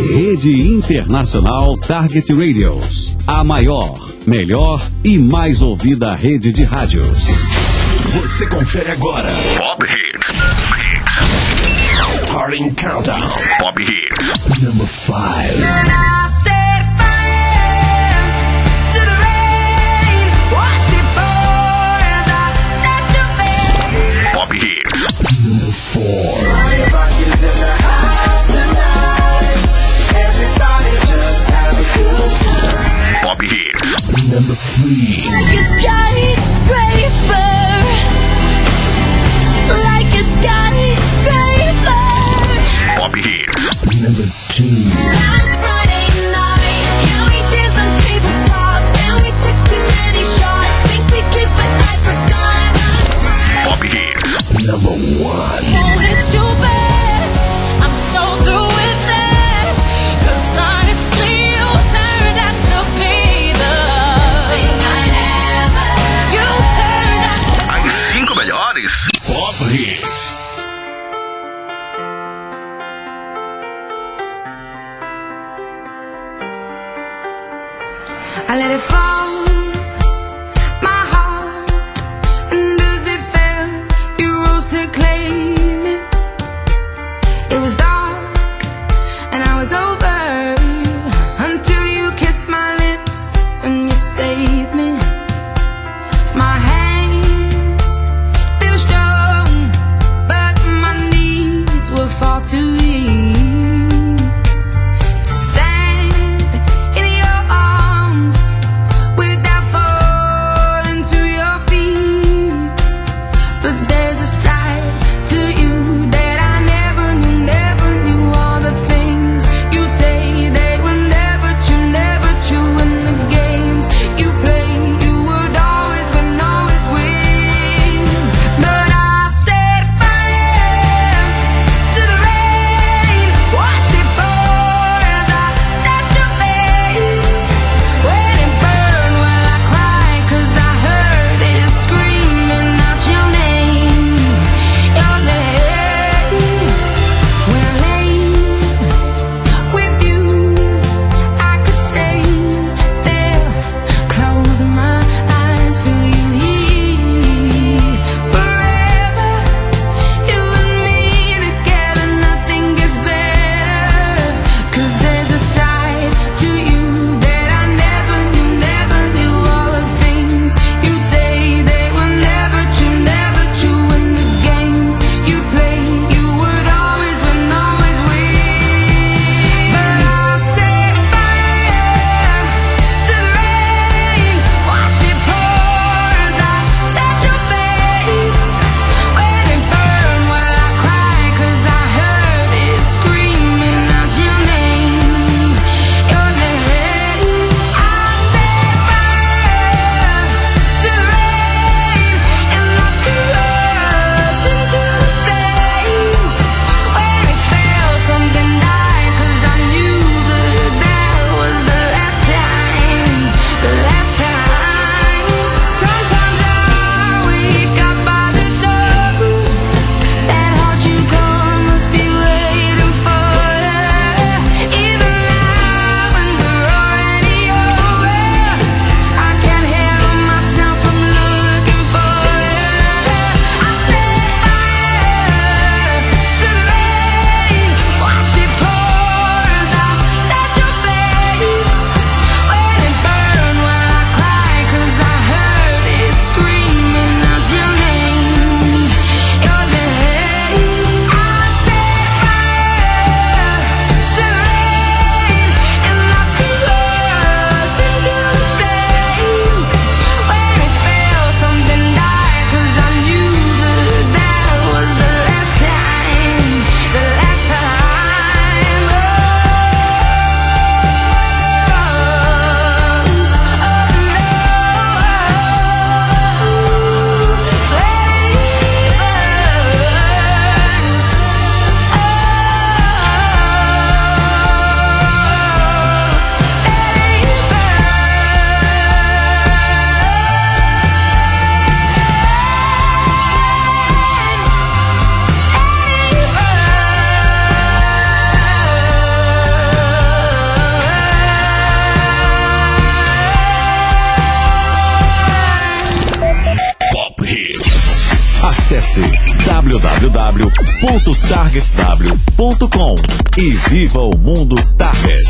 Rede Internacional Target Radios. A maior, melhor e mais ouvida rede de rádios. Você confere agora. Pop Hits. Starting Countdown. Pop Hits. Number 5. Pop Hits. Number 4. Pop Hits. Number 3. Like a skyscraper. Like a skyscraper. Pop Hits. Number 2. Last Friday night, yeah, we danced on tabletops, and we took too many shots. Think we kissed, but I forgot. Pop Hits. Number 1. Oh, it's too bad. I'm so through with that. 'Cause honestly, you turned out to be the thing I ever. You turned out to As 5 melhores. Pop Hits. I let it fall, my heart, and as it fell, you rose to claim it. It was dark, and I was over, until you kissed my lips, and you saved me. My hands, they were strong, but my knees were far too weak. www.targetw.com e viva o mundo Target.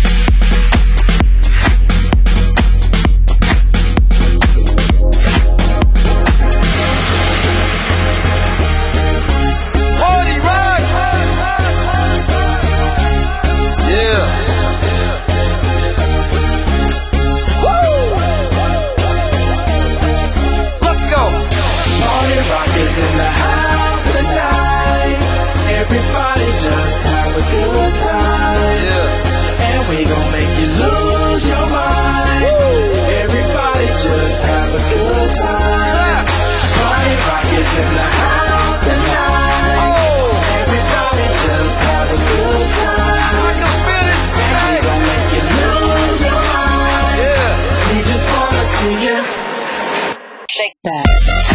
Everybody just have a good time. Yeah. And we gon' make you lose your mind. Everybody just have a good time. Party rock is in the house tonight. Everybody just have a good time. And we gon' make you lose your mind. We just wanna see you shake that.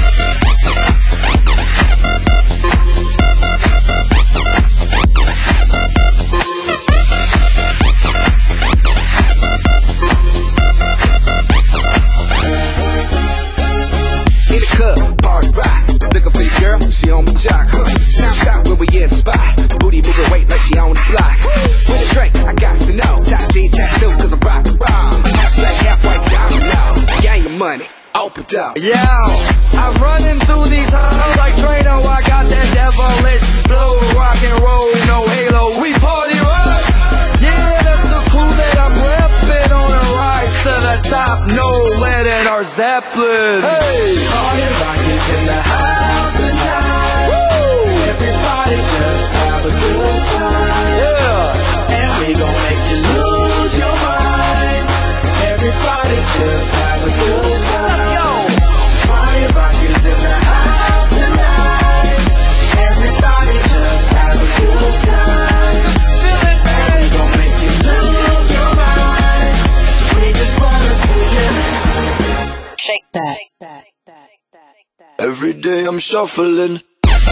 She on my jock, Now stop when we in the spot. Booty moving weight like she on the block. With a drink, I got to know. Top jeans tattoo, cause I'm rock the bomb. Half black, half white, domino. Gang of money, open up. Yo, I'm running through these halls like Drano. I got that devilish flow. Rock and roll, no halo. We party rock. Yeah, that's the crew that I'm reppin' on a rise to the top. No lead in our Zeppelin. Hey, party rock is in the house tonight. Everybody just have a good time. Yeah, and we gon' make you lose your mind. Everybody just have a good time. Let's go. Party rock is in the house tonight. Everybody just have a good time. And we gon' make you lose your mind. We just wanna see you shake that. Every day I'm shuffling.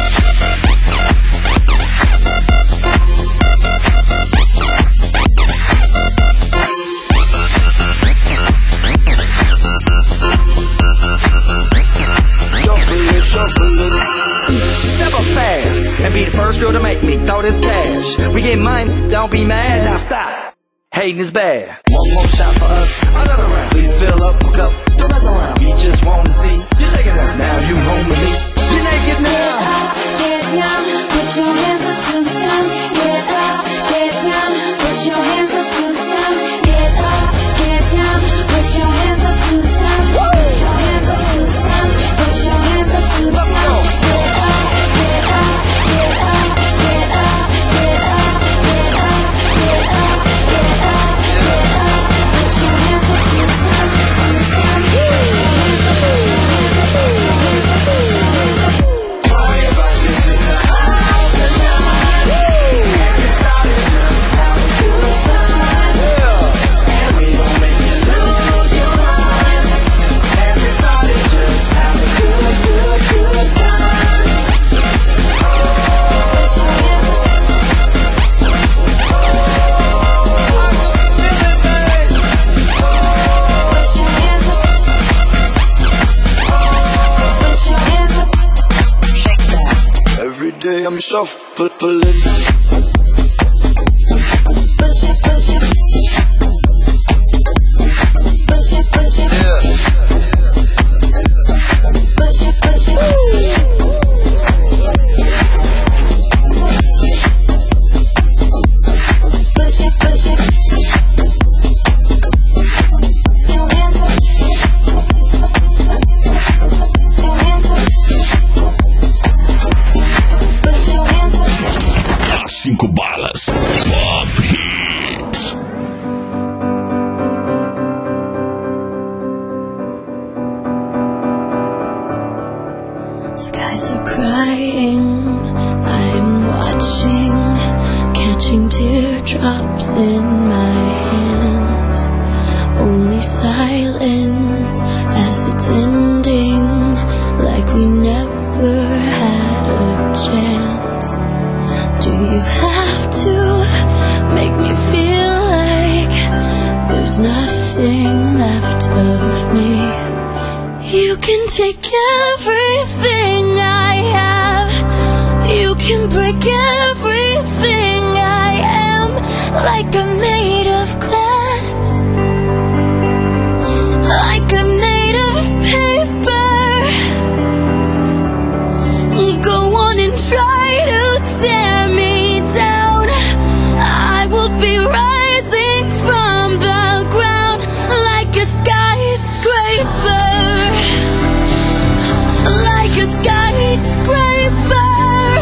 Step up fast and be the first girl to make me throw this cash. We get money, don't be mad, now stop. Hating is bad. One more shot for us, another round. Please fill up a cup, don't mess around. We just wanna see you shake it out. Now you home with me, you're naked now. Get down, put your hands up to the sun. Get up, get down, put your hands up to the sun. Get up, get down, put your hands up to the sun. Put your hands up to the sun. Put your hands up to the sun. Get up, get up, get up, get up, get up, get up, get up, get up, get up. Put your hands up to the sun, to the sun. Put your hands up, put your hands up, put your hands up, put your hands up. I'm shuffling. Skies are crying, I'm watching, catching teardrops in my hands. Only silence as it's ending, like we never had a chance. Do you have to make me feel like there's nothing left of me? You can take everything I have. can break everything I am, like I'm made of glass, like I'm made of paper. Go on and try to tear me down. I will be rising from the ground like a skyscraper, like a skyscraper.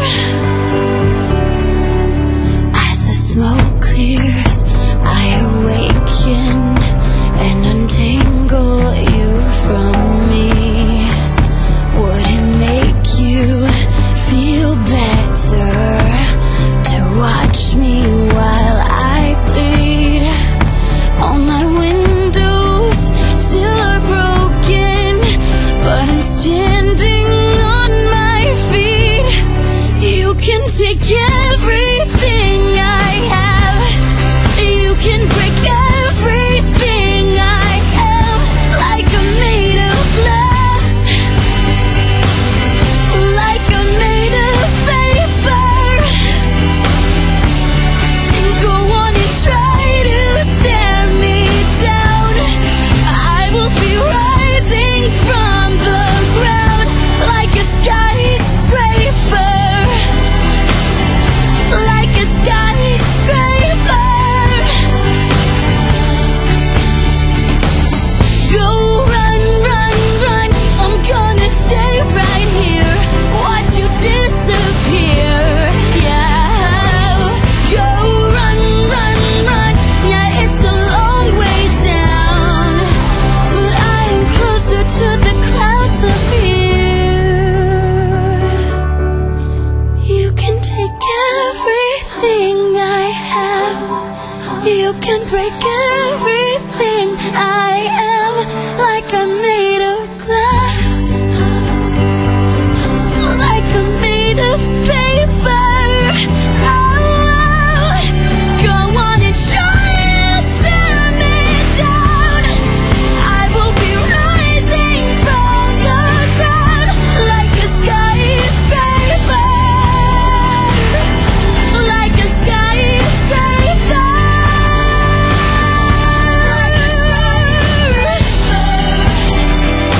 As the smoke clears, I awaken and untangle you from me. Would it make you feel better to watch me while I bleed? All my windows still are broken, but I'm standing on my feet. You can take everything I have, you can break everything I am, like I'm made of glass, like I'm made of paper. And go on and try to tear me down. I will be rising from the ground like a skyscraper, like a skyscraper. Go run, run, run, I'm gonna stay right here, watch you disappear. Yeah, go run, run, run. Yeah, it's a long way down, but I am closer to the clouds up here. You can take everything I have, you can break everything I am, like I'm made of glass, like I'm made of paper. Oh, go on and try to tear me down. I will be rising from the ground like a skyscraper, like a skyscraper. Like a skyscraper.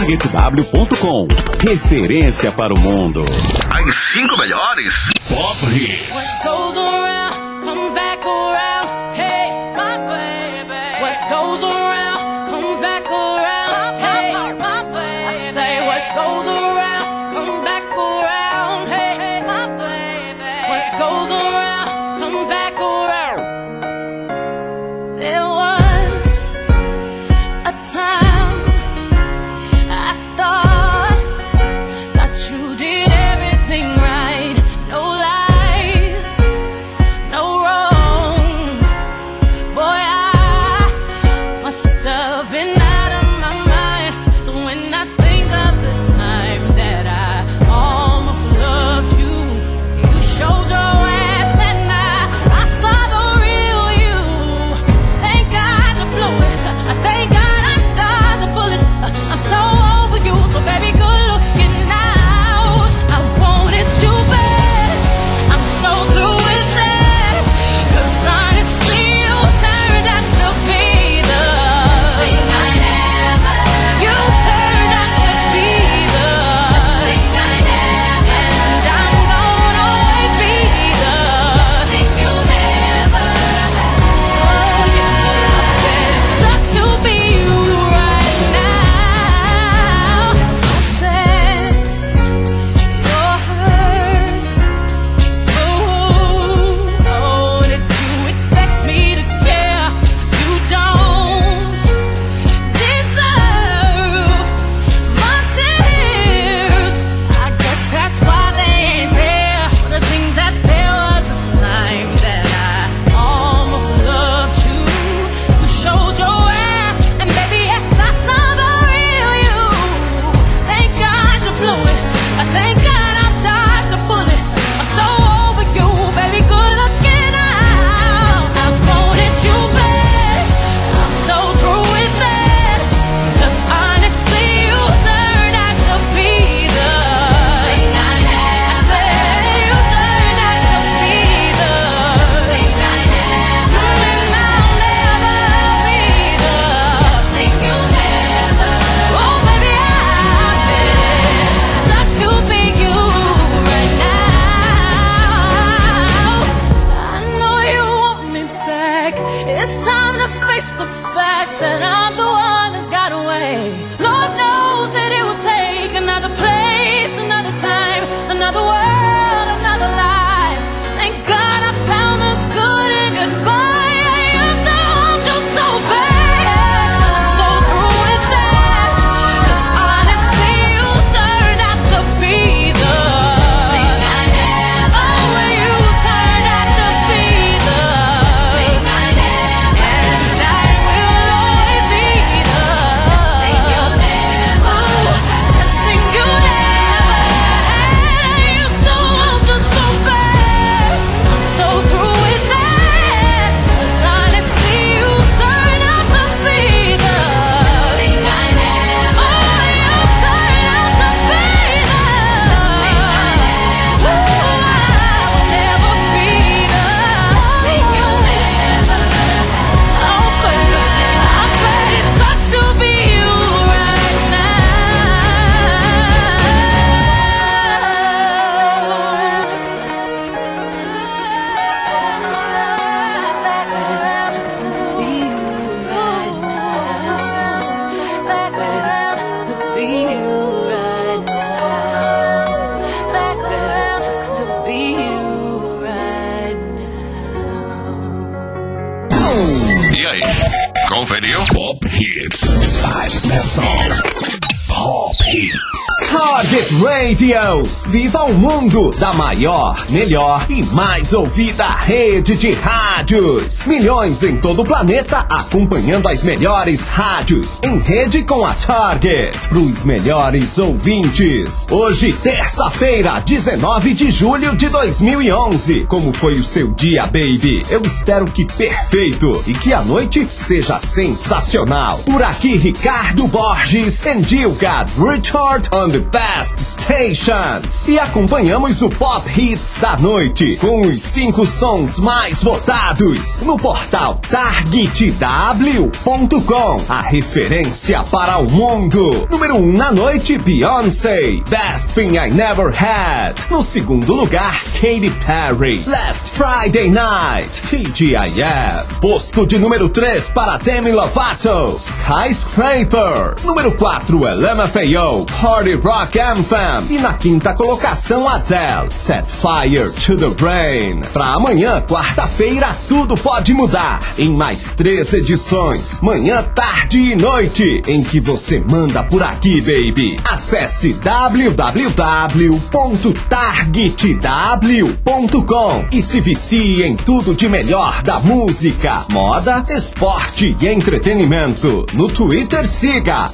targetw.com. Referência para o mundo. As 5 melhores Pop Hits. What goes around comes back around. Hey, my baby. What goes around comes back around. Hey, my baby. I say what goes around comes back around. Hey, my baby. What goes around comes back around. There was a time I thought that you did everything right. No lies, no wrong. Boy, I must have been out of my mind. So when I think of the time that I almost loved you, you showed your ass and I saw the real you. Thank God you blew it. Thank God I dodged a bullet. I'm so over you, so baby, good looking out. I wanted you bad. I'm so through with that. 'Cause honestly, you turned out to be the thing I never. You turned out to be the thing I never. And I'm gonna always be the thing you never had. Oh yeah, it sucks to be you right now. So sad, you're hurt. Oh, did you expect me to care? You don't deserve my tears. I guess that's why they ain't there. But I think that there was a time that I almost loved you. You showed your ass, and baby, yes, I saw the real you. Thank God you blew it. Thank God I dodged the bullet. I'm so over you, baby, good looking out. I wanted you bad. I'm so through with that. 'Cause honestly, you turned out to be the thing I never. You turned out to be the thing I never. And I'll never be the thing you never. Oh baby, I've been sucks to be you right now. I know you want me back. It's time to face the facts that I'm the one that's got away. Lord knows that it will take another place, another time, another world, another life. Thank God I found the good in goodbye. I used to want you so bad. I'm so through with that. 'Cause honestly, you turned out to be the thing I never. Oh, you turned out to be the thing I never. And I will always be the thing you never. The thing you never had. I used to want you so bad. I'm so through with that. 'Cause honestly, you turned out to be the thing I never. Oh, you turned out to be the thing I never. I will never be the thing you never had. Oh baby, I bet it sucks to be you right E aí, conferiu? Pop Hits. 5 best songs. Pop Hits. Target Radios. Viva o mundo da maior, melhor e mais ouvida rede de rádios. Milhões em todo o planeta acompanhando as melhores rádios em rede com a Target. Pros melhores ouvintes. Hoje, terça-feira, 19 de julho de 2011. Como foi o seu dia, baby? Eu espero que perfeito e que a noite seja sensacional. Por aqui, Ricardo Borges and you got Richard on the back. Best Stations e acompanhamos o Pop Hits da noite com os 5 sons mais votados no portal TargetW.com, a referência para o mundo. Número 1 na noite, Beyoncé, Best Thing I Never Had. No segundo lugar, Katy Perry, Last Friday Night, TGIF. Posto de número 3 para Demi Lovato, Skyscraper. Número 4, LMFAO, Party Rock Anthem. E na quinta colocação, Adele, Set Fire to the Brain. Pra amanhã, quarta-feira, tudo pode mudar em mais 3 edições, manhã, tarde e noite, em que você manda por aqui, baby. Acesse www.targetw.com e se vicie em tudo de melhor da música, moda, esporte e entretenimento. No Twitter, siga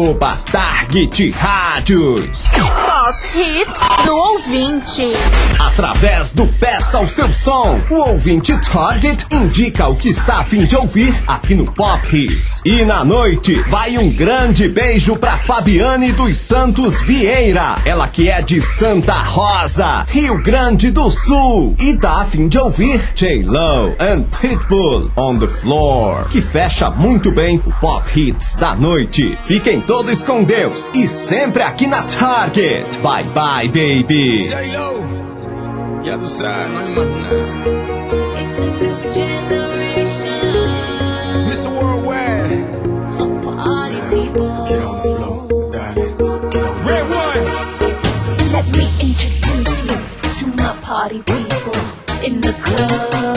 @TargetRádios. Pop Hit do ouvinte. Através do Peça o Seu Som, o ouvinte Target indica o que está a fim de ouvir aqui no Pop Hits. E na noite, vai um grande beijo pra Fabiane dos Santos Vieira, ela que é de Santa Rosa, Rio Grande do Sul, e tá a fim de ouvir J-Lo and Pitbull on the Floor, que fecha muito bem o Pop Hits da noite. Fiquem todos com Deus e sempre aqui na Target. Bye bye, baby. J-Lo, ya tú sabes, no hay más nada. It's a new generation Mr. Worldwide, of party people. get on the floor, darling, get on. Red one. Let me introduce you to my party people in the club.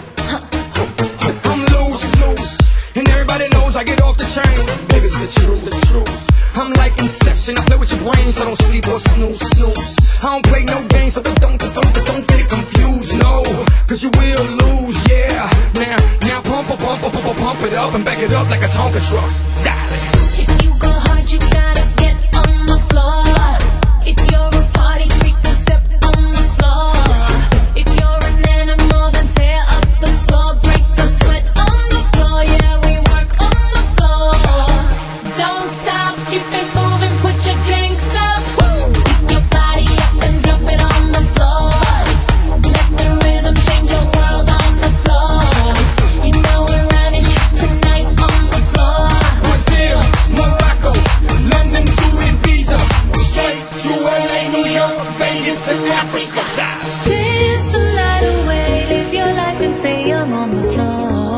I'm loose, and everybody knows I get off the chain. Baby, it's the truth. I'm like Inception, I play with your brain, so don't sleep or snooze. I don't play no games, so don't get it confused, no, cause you will lose, yeah. Now pump it up and back it up like a Tonka truck. Darling. If you go hard, you gotta get on the floor. If you're a party freak, then step on the floor. If you're an animal, then tear up the floor. Break the sweat on the floor, yeah, we work on the floor. Don't stop, keep it moving, put your drinks up. Pick your body up and drop it on the floor. Let the rhythm change your world on the floor. You know we're running tonight on the floor. Brazil, Morocco, London to Ibiza, straight to LA, New York, Vegas to Africa. Dance the night away, live your life and stay young on the floor.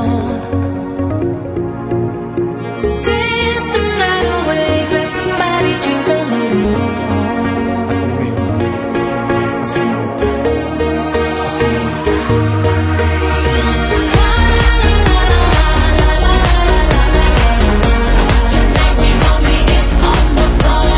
Dance the night away, grab somebody, drink a little more. Tonight we gon' be it on the floor.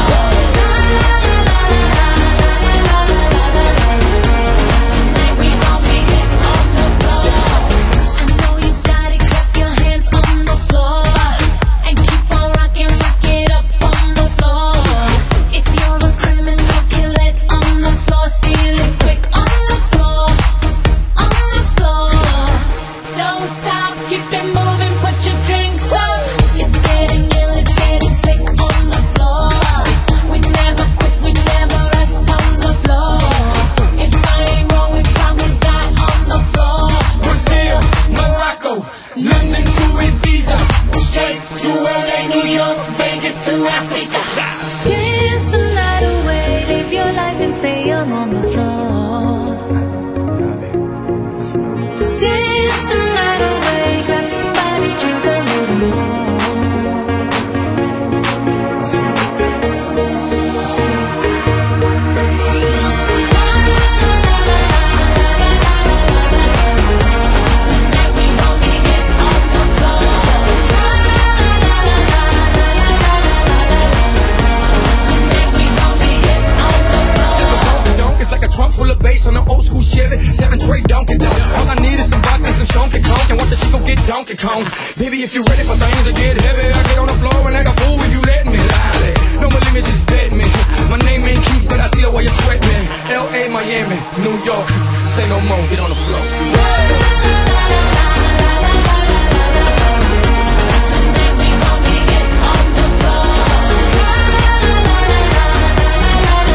Tonight we gon' be it on the floor. I know you got it, clap your hands on the floor and keep on rocking, rock it up on the floor. If you're a criminal, kill it on the floor, steal it quick on the floor, on the floor. Don't stop, keep it moving, put your drinks up. It's getting ill, it's getting sick on the floor. We never quit, we never rest on the floor. If I ain't wrong, we probably die on the floor. Brazil, Morocco, London to Ibiza, straight to LA, New York, Vegas to Africa. Dance the night away, live your life and stay young on the floor. Dance the night away, grab somebody, drink a little more. Tonight we gon' be it on the floor. Tonight we gon' be it on the floor. Donk is like a trunk full of bass on an old school Chevy, 7 tray Donkey Donk. All I need is some vodka, some Donkey Kong, and watch the chico get Donkey Kong. Baby, if you're ready for things to get heavy, I get on the floor and act a fool if you let me. Lolly, don't believe me, just bet me. My name ain't Keith, but I see the way you sweat me. L.A., Miami, New York, say no more, get on the floor. Tonight we gon' be it on the floor.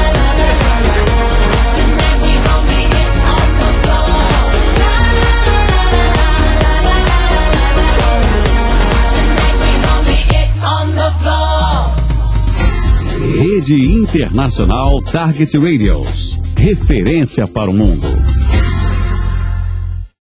Rede Internacional Target Radios. Referência para o mundo.